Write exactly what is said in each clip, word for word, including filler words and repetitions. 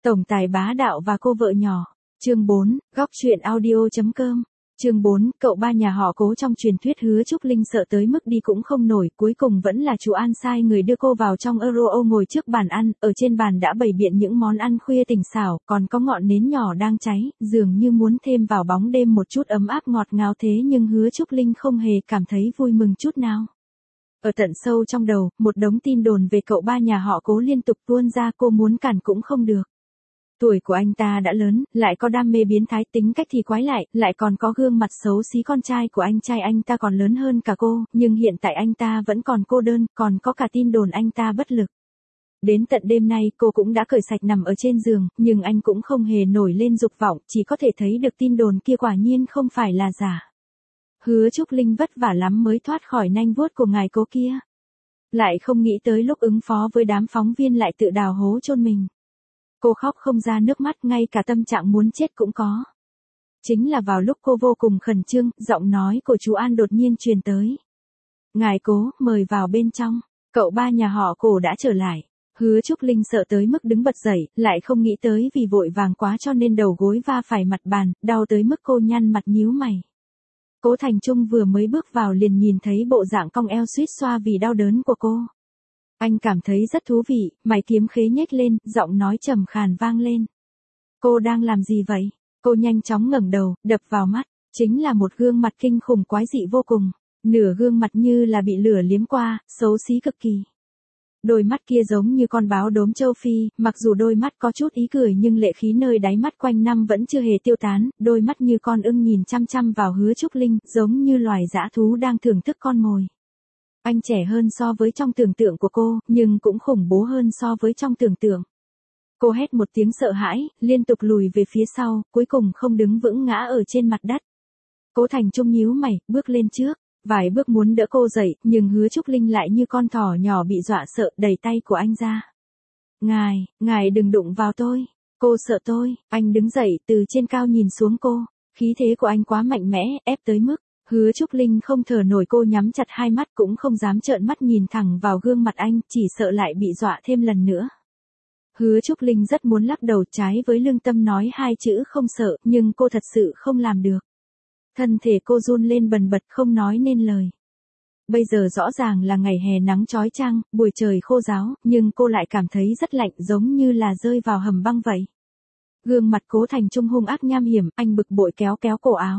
Tổng tài bá đạo và cô vợ nhỏ. Chương bốn, góc truyện audio.com. Chương bốn, cậu ba nhà họ Cố trong truyền thuyết Hứa Trúc Linh sợ tới mức đi cũng không nổi, cuối cùng vẫn là chú An sai người đưa cô vào trong Euro ngồi trước bàn ăn, ở trên bàn đã bày biện những món ăn khuya tỉnh xảo, còn có ngọn nến nhỏ đang cháy, dường như muốn thêm vào bóng đêm một chút ấm áp ngọt ngào thế nhưng Hứa Trúc Linh không hề cảm thấy vui mừng chút nào. Ở tận sâu trong đầu, một đống tin đồn về cậu ba nhà họ Cố liên tục tuôn ra, cô muốn cản cũng không được. Tuổi của anh ta đã lớn, lại có đam mê biến thái, tính cách thì quái lại, lại còn có gương mặt xấu xí, con trai của anh trai anh ta còn lớn hơn cả cô, nhưng hiện tại anh ta vẫn còn cô đơn, còn có cả tin đồn anh ta bất lực. Đến tận đêm nay cô cũng đã cởi sạch nằm ở trên giường, nhưng anh cũng không hề nổi lên dục vọng, chỉ có thể thấy được tin đồn kia quả nhiên không phải là giả. Hứa Trúc Linh vất vả lắm mới thoát khỏi nanh vuốt của ngài Cố kia. Lại không nghĩ tới lúc ứng phó với đám phóng viên lại tự đào hố chôn mình. Cô khóc không ra nước mắt, ngay cả tâm trạng muốn chết cũng có. Chính là vào lúc cô vô cùng khẩn trương, giọng nói của chú An đột nhiên truyền tới. Ngài Cố, mời vào bên trong, cậu ba nhà họ Cố đã trở lại. Hứa Trúc Linh sợ tới mức đứng bật dậy, lại không nghĩ tới vì vội vàng quá cho nên đầu gối va phải mặt bàn, đau tới mức cô nhăn mặt nhíu mày. Cố Thành Trung vừa mới bước vào liền nhìn thấy bộ dạng cong eo suýt xoa vì đau đớn của cô. Anh cảm thấy rất thú vị, mày kiếm khế nhếch lên, giọng nói trầm khàn vang lên. Cô đang làm gì vậy? Cô nhanh chóng ngẩng đầu, đập vào mắt, chính là một gương mặt kinh khủng quái dị vô cùng, nửa gương mặt như là bị lửa liếm qua, xấu xí cực kỳ. Đôi mắt kia giống như con báo đốm châu Phi, mặc dù đôi mắt có chút ý cười nhưng lệ khí nơi đáy mắt quanh năm vẫn chưa hề tiêu tán, đôi mắt như con ưng nhìn chăm chăm vào Hứa Trúc Linh, giống như loài dã thú đang thưởng thức con mồi. Anh trẻ hơn so với trong tưởng tượng của cô, nhưng cũng khủng bố hơn so với trong tưởng tượng. Cô hét một tiếng sợ hãi, liên tục lùi về phía sau, cuối cùng không đứng vững ngã ở trên mặt đất. Cố Thành Trung nhíu mày, bước lên trước, vài bước muốn đỡ cô dậy, nhưng Hứa Trúc Linh lại như con thỏ nhỏ bị dọa sợ, đẩy tay của anh ra. Ngài, ngài đừng đụng vào tôi, cô sợ tôi. Anh đứng dậy, từ trên cao nhìn xuống cô, khí thế của anh quá mạnh mẽ, ép tới mức Hứa Trúc Linh không thở nổi, cô nhắm chặt hai mắt cũng không dám trợn mắt nhìn thẳng vào gương mặt anh, chỉ sợ lại bị dọa thêm lần nữa. Hứa Trúc Linh rất muốn lắc đầu, trái với lương tâm nói hai chữ không sợ, nhưng cô thật sự không làm được. Thân thể cô run lên bần bật không nói nên lời. Bây giờ rõ ràng là ngày hè nắng chói chang, buổi trời khô ráo, nhưng cô lại cảm thấy rất lạnh, giống như là rơi vào hầm băng vậy. Gương mặt Cố Thành Trung hung ác nham hiểm, anh bực bội kéo kéo cổ áo.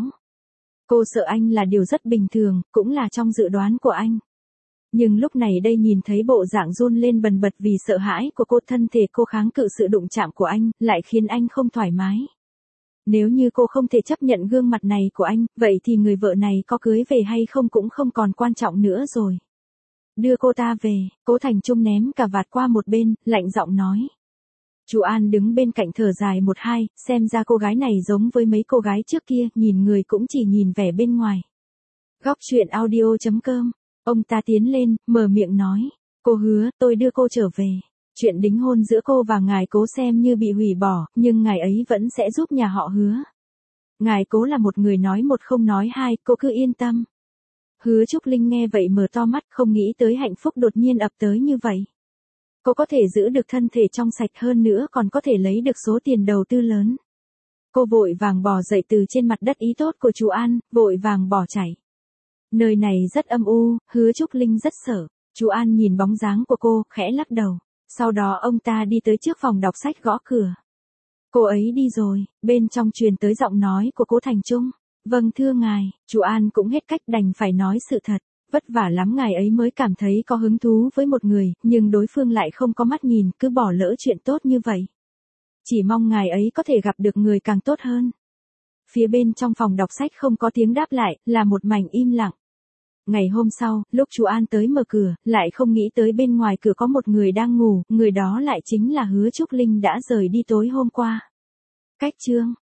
Cô sợ anh là điều rất bình thường, cũng là trong dự đoán của anh. Nhưng lúc này đây nhìn thấy bộ dạng run lên bần bật vì sợ hãi của cô, thân thể cô kháng cự sự đụng chạm của anh, lại khiến anh không thoải mái. Nếu như cô không thể chấp nhận gương mặt này của anh, vậy thì người vợ này có cưới về hay không cũng không còn quan trọng nữa rồi. Đưa cô ta về, Cố Thành Trung ném cà vạt qua một bên, lạnh giọng nói. Chú An đứng bên cạnh thở dài một hai, xem ra cô gái này giống với mấy cô gái trước kia, nhìn người cũng chỉ nhìn vẻ bên ngoài. Góc truyện audio.com, ông ta tiến lên, mở miệng nói, cô Hứa, tôi đưa cô trở về. Chuyện đính hôn giữa cô và ngài Cố xem như bị hủy bỏ, nhưng ngài ấy vẫn sẽ giúp nhà họ Hứa. Ngài Cố là một người nói một không nói hai, cô cứ yên tâm. Hứa Trúc Linh nghe vậy mở to mắt, không nghĩ tới hạnh phúc đột nhiên ập tới như vậy. Cô có thể giữ được thân thể trong sạch, hơn nữa còn có thể lấy được số tiền đầu tư lớn. Cô vội vàng bò dậy từ trên mặt đất, ý tốt của chú An, vội vàng bỏ chạy. Nơi này rất âm u, Hứa Trúc Linh rất sợ. Chú An nhìn bóng dáng của cô, khẽ lắc đầu. Sau đó ông ta đi tới trước phòng đọc sách gõ cửa. Cô ấy đi rồi, bên trong truyền tới giọng nói của Cố Thành Trung. Vâng thưa ngài, chú An cũng hết cách đành phải nói sự thật. Vất vả lắm ngài ấy mới cảm thấy có hứng thú với một người, nhưng đối phương lại không có mắt nhìn, cứ bỏ lỡ chuyện tốt như vậy. Chỉ mong ngài ấy có thể gặp được người càng tốt hơn. Phía bên trong phòng đọc sách không có tiếng đáp lại, là một mảnh im lặng. Ngày hôm sau, lúc chú An tới mở cửa, lại không nghĩ tới bên ngoài cửa có một người đang ngủ, người đó lại chính là Hứa Trúc Linh đã rời đi tối hôm qua. Cách chương